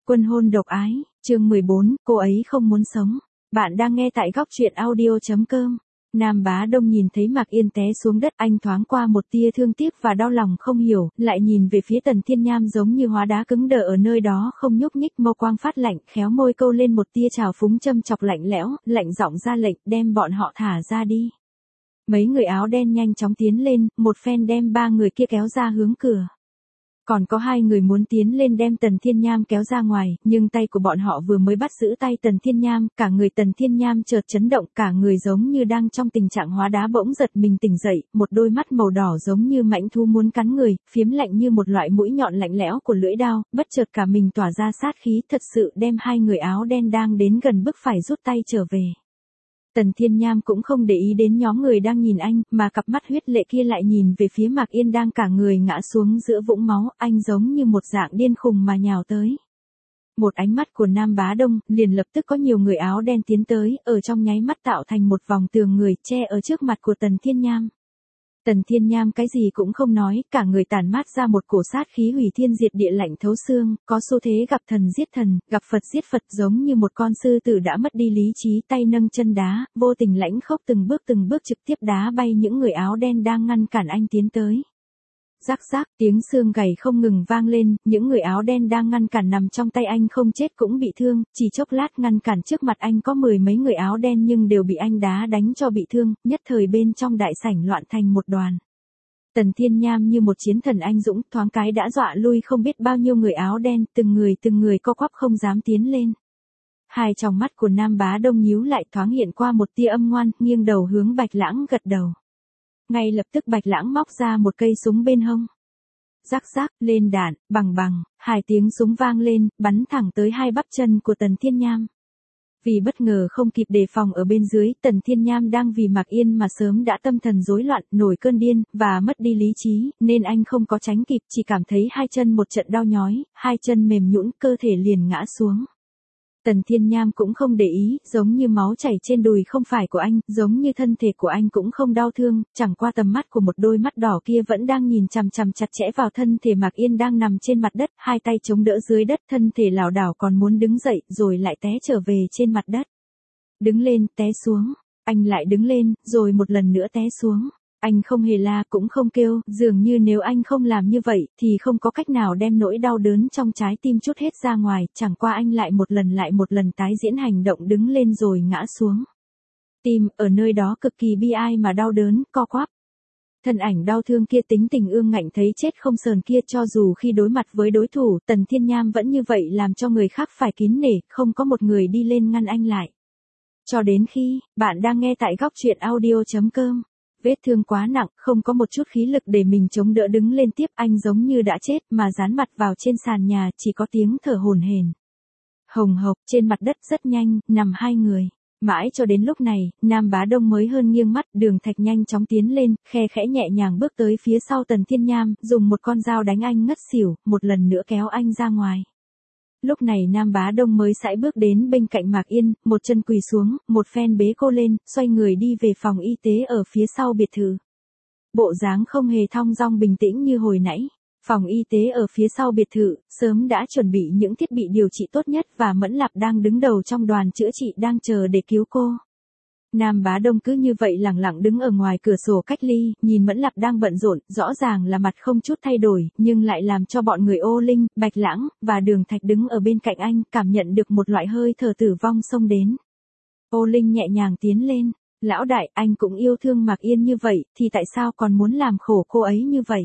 Quân hôn độc ái, chương 14, cô ấy không muốn sống. Bạn đang nghe tại góc truyện audio.com. Nam Bá Đông nhìn thấy Mạc Yên té xuống đất, anh thoáng qua một tia thương tiếc và đau lòng không hiểu, lại nhìn về phía Tần Thiên Nham giống như hóa đá cứng đờ ở nơi đó không nhúc nhích, mâu quang phát lạnh, khéo môi câu lên một tia trào phúng châm chọc lạnh lẽo, lạnh giọng ra lệnh, đem bọn họ thả ra đi. Mấy người áo đen nhanh chóng tiến lên, một phen đem ba người kia kéo ra hướng cửa. Còn có hai người muốn tiến lên đem Tần Thiên Nham kéo ra ngoài, nhưng tay của bọn họ vừa mới bắt giữ tay Tần Thiên Nham, cả người Tần Thiên Nham chợt chấn động, cả người giống như đang trong tình trạng hóa đá bỗng giật mình tỉnh dậy, một đôi mắt màu đỏ giống như mãnh thú muốn cắn người, phiếm lạnh như một loại mũi nhọn lạnh lẽo của lưỡi dao, bất chợt cả mình tỏa ra sát khí, thật sự đem hai người áo đen đang đến gần bức phải rút tay trở về. Tần Thiên Nham cũng không để ý đến nhóm người đang nhìn anh, mà cặp mắt huyết lệ kia lại nhìn về phía Mạc Yên đang cả người ngã xuống giữa vũng máu, anh giống như một dạng điên khùng mà nhào tới. Một ánh mắt của Nam Bá Đông, liền lập tức có nhiều người áo đen tiến tới, ở trong nháy mắt tạo thành một vòng tường người che ở trước mặt của Tần Thiên Nham. Tần Thiên Nham cái gì cũng không nói, cả người tản mát ra một cổ sát khí hủy thiên diệt địa lạnh thấu xương, có xu thế gặp thần giết thần, gặp Phật giết Phật, giống như một con sư tử đã mất đi lý trí, tay nâng chân đá, vô tình lãnh khốc từng bước trực tiếp đá bay những người áo đen đang ngăn cản anh tiến tới. Rắc rắc, tiếng xương gầy không ngừng vang lên, những người áo đen đang ngăn cản nằm trong tay anh không chết cũng bị thương, chỉ chốc lát ngăn cản trước mặt anh có mười mấy người áo đen nhưng đều bị anh đá đánh cho bị thương, nhất thời bên trong đại sảnh loạn thành một đoàn. Tần Thiên Nham như một chiến thần anh dũng, thoáng cái đã dọa lui không biết bao nhiêu người áo đen, từng người co quắp không dám tiến lên. Hai tròng mắt của Nam Bá Đông nhíu lại, thoáng hiện qua một tia âm ngoan, nghiêng đầu hướng Bạch Lãng gật đầu. Ngay lập tức Bạch Lãng móc ra một cây súng bên hông. Rắc rắc, lên đạn, bằng, hai tiếng súng vang lên, bắn thẳng tới hai bắp chân của Tần Thiên Nham. Vì bất ngờ không kịp đề phòng ở bên dưới, Tần Thiên Nham đang vì Mạc Yên mà sớm đã tâm thần rối loạn, nổi cơn điên, và mất đi lý trí, nên anh không có tránh kịp, chỉ cảm thấy hai chân một trận đau nhói, hai chân mềm nhũn, cơ thể liền ngã xuống. Tần Thiên Nham cũng không để ý, giống như máu chảy trên đùi không phải của anh, giống như thân thể của anh cũng không đau thương, chẳng qua tầm mắt của một đôi mắt đỏ kia vẫn đang nhìn chằm chằm chặt chẽ vào thân thể Mạc Yên đang nằm trên mặt đất, hai tay chống đỡ dưới đất, thân thể lảo đảo còn muốn đứng dậy, rồi lại té trở về trên mặt đất. Đứng lên, té xuống, anh lại đứng lên, rồi một lần nữa té xuống. Anh không hề la cũng không kêu, dường như nếu anh không làm như vậy, thì không có cách nào đem nỗi đau đớn trong trái tim trút hết ra ngoài, chẳng qua anh lại một lần tái diễn hành động đứng lên rồi ngã xuống. Tim, ở nơi đó cực kỳ bi ai mà đau đớn, co quắp. Thân ảnh đau thương kia tính tình ương ngạnh thấy chết không sờn kia, cho dù khi đối mặt với đối thủ, Tần Thiên Nham vẫn như vậy làm cho người khác phải kính nể, không có một người đi lên ngăn anh lại. Cho đến khi, bạn đang nghe tại góc truyện audio.com. Vết thương quá nặng, không có một chút khí lực để mình chống đỡ đứng lên tiếp, anh giống như đã chết mà dán mặt vào trên sàn nhà, chỉ có tiếng thở hổn hển. Hồng hộc, trên mặt đất rất nhanh, nằm hai người. Mãi cho đến lúc này, Nam Bá Đông mới hơn nghiêng mắt, Đường Thạch nhanh chóng tiến lên, khe khẽ nhẹ nhàng bước tới phía sau Tần Thiên Nham, dùng một con dao đánh anh ngất xỉu, một lần nữa kéo anh ra ngoài. Lúc này Nam Bá Đông mới sải bước đến bên cạnh Mạc Yên, một chân quỳ xuống, một phen bế cô lên, xoay người đi về phòng y tế ở phía sau biệt thự. Bộ dáng không hề thong dong bình tĩnh như hồi nãy. Phòng y tế ở phía sau biệt thự, sớm đã chuẩn bị những thiết bị điều trị tốt nhất và Mẫn Lạp đang đứng đầu trong đoàn chữa trị đang chờ để cứu cô. Nam Bá Đông cứ như vậy lẳng lặng đứng ở ngoài cửa sổ cách ly, nhìn Mẫn Lạp đang bận rộn, rõ ràng là mặt không chút thay đổi, nhưng lại làm cho bọn người Ô Linh, Bạch Lãng, và Đường Thạch đứng ở bên cạnh anh, cảm nhận được một loại hơi thở tử vong xông đến. Ô Linh nhẹ nhàng tiến lên, lão đại, anh cũng yêu thương Mạc Yên như vậy, thì tại sao còn muốn làm khổ cô ấy như vậy?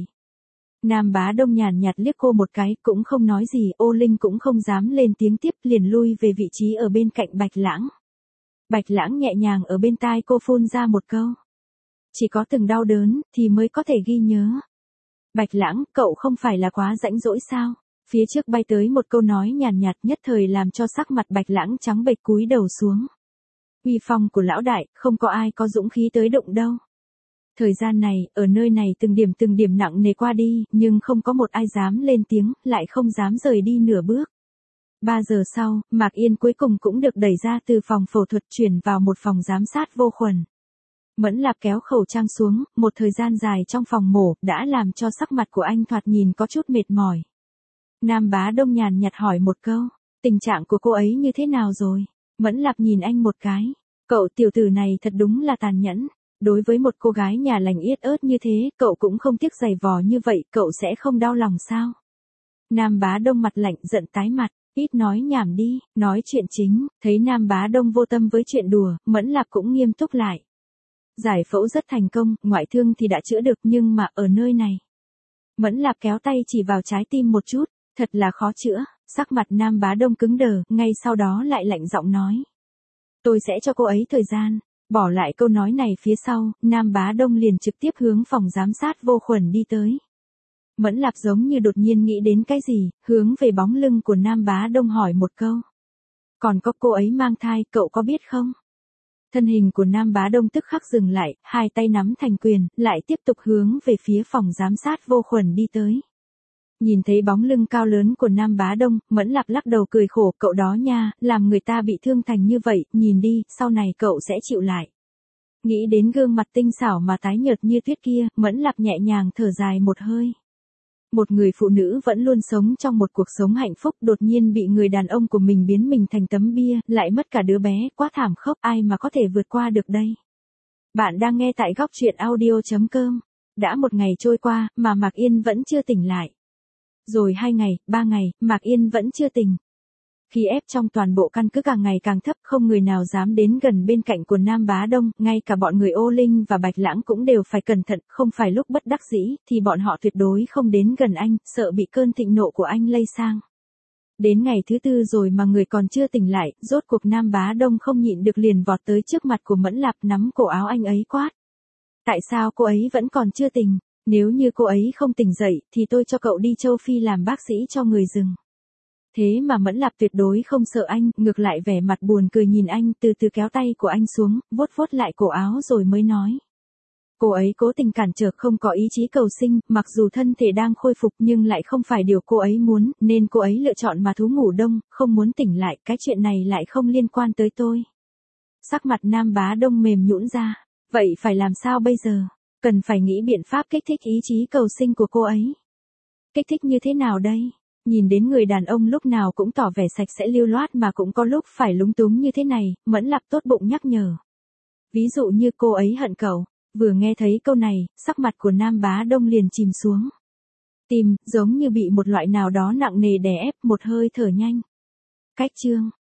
Nam Bá Đông nhàn nhạt liếc cô một cái, cũng không nói gì, Ô Linh cũng không dám lên tiếng tiếp, liền lui về vị trí ở bên cạnh Bạch Lãng. Bạch Lãng nhẹ nhàng ở bên tai cô phun ra một câu. Chỉ có từng đau đớn, thì mới có thể ghi nhớ. Bạch Lãng, cậu không phải là quá rãnh rỗi sao? Phía trước bay tới một câu nói nhàn nhạt nhất thời làm cho sắc mặt Bạch Lãng trắng bệch cúi đầu xuống. Uy phong của lão đại, không có ai có dũng khí tới đụng đâu. Thời gian này, ở nơi này từng điểm nặng nề qua đi, nhưng không có một ai dám lên tiếng, lại không dám rời đi nửa bước. 3 giờ sau, Mạc Yên cuối cùng cũng được đẩy ra từ phòng phẫu thuật chuyển vào một phòng giám sát vô khuẩn. Mẫn Lạp kéo khẩu trang xuống, một thời gian dài trong phòng mổ, đã làm cho sắc mặt của anh thoạt nhìn có chút mệt mỏi. Nam Bá Đông nhàn nhạt hỏi một câu, Tình trạng của cô ấy như thế nào rồi? Mẫn Lạp nhìn anh một cái. Cậu tiểu tử này thật đúng là tàn nhẫn. Đối với một cô gái nhà lành yết ớt như thế, cậu cũng không tiếc giày vò như vậy, cậu sẽ không đau lòng sao? Nam Bá Đông mặt lạnh giận tái mặt, ít nói nhảm đi, nói chuyện chính. Thấy Nam Bá Đông vô tâm với chuyện đùa, Mẫn Lạp cũng nghiêm túc lại. Giải phẫu rất thành công, ngoại thương thì đã chữa được nhưng mà ở nơi này. Mẫn Lạp kéo tay chỉ vào trái tim một chút, thật là khó chữa. Sắc mặt Nam Bá Đông cứng đờ, ngay sau đó lại lạnh giọng nói. Tôi sẽ cho cô ấy thời gian. Bỏ lại câu nói này phía sau, Nam Bá Đông liền trực tiếp hướng phòng giám sát vô khuẩn đi tới. Mẫn Lạp giống như đột nhiên nghĩ đến cái gì, hướng về bóng lưng của Nam Bá Đông hỏi một câu. Còn có cô ấy mang thai, cậu có biết không? Thân hình của Nam Bá Đông tức khắc dừng lại, hai tay nắm thành quyền, lại tiếp tục hướng về phía phòng giám sát vô khuẩn đi tới. Nhìn thấy bóng lưng cao lớn của Nam Bá Đông, Mẫn Lạp lắc đầu cười khổ, cậu đó nha, làm người ta bị thương thành như vậy, nhìn đi, sau này cậu sẽ chịu lại. Nghĩ đến gương mặt tinh xảo mà tái nhợt như tuyết kia, Mẫn Lạp nhẹ nhàng thở dài một hơi. Một người phụ nữ vẫn luôn sống trong một cuộc sống hạnh phúc, đột nhiên bị người đàn ông của mình biến mình thành tấm bia, lại mất cả đứa bé, quá thảm khốc, ai mà có thể vượt qua được đây. Bạn đang nghe tại góc truyện audio.com. Đã một ngày trôi qua, mà Mạc Yên vẫn chưa tỉnh lại. Rồi 2 ngày, 3 ngày, Mạc Yên vẫn chưa tỉnh. Khí ép trong toàn bộ căn cứ càng ngày càng thấp, không người nào dám đến gần bên cạnh của Nam Bá Đông, ngay cả bọn người Ô Linh và Bạch Lãng cũng đều phải cẩn thận, không phải lúc bất đắc dĩ, thì bọn họ tuyệt đối không đến gần anh, sợ bị cơn thịnh nộ của anh lây sang. Đến ngày thứ 4 rồi mà người còn chưa tỉnh lại, rốt cuộc Nam Bá Đông không nhịn được liền vọt tới trước mặt của Mẫn Lạp nắm cổ áo anh ấy quát. Tại sao cô ấy vẫn còn chưa tỉnh? Nếu như cô ấy không tỉnh dậy, thì tôi cho cậu đi châu Phi làm bác sĩ cho người rừng. Thế mà Mẫn Lạp tuyệt đối không sợ anh, ngược lại vẻ mặt buồn cười nhìn anh, từ từ kéo tay của anh xuống, vuốt vuốt lại cổ áo rồi mới nói. Cô ấy cố tình cản trở, không có ý chí cầu sinh, mặc dù thân thể đang khôi phục nhưng lại không phải điều cô ấy muốn, nên cô ấy lựa chọn mà thú ngủ đông, không muốn tỉnh lại, cái chuyện này lại không liên quan tới tôi. Sắc mặt Nam Bá Đông mềm nhũn ra, vậy phải làm sao bây giờ? Cần phải nghĩ biện pháp kích thích ý chí cầu sinh của cô ấy. Kích thích như thế nào đây? Nhìn đến người đàn ông lúc nào cũng tỏ vẻ sạch sẽ lưu loát mà cũng có lúc phải lúng túng như thế này, Mẫn Lạp tốt bụng nhắc nhở. Ví dụ như cô ấy hận cậu. Vừa nghe thấy câu này, sắc mặt của Nam Bá Đông liền chìm xuống. Tim, giống như bị một loại nào đó nặng nề đè ép, một hơi thở nhanh. Cách chương.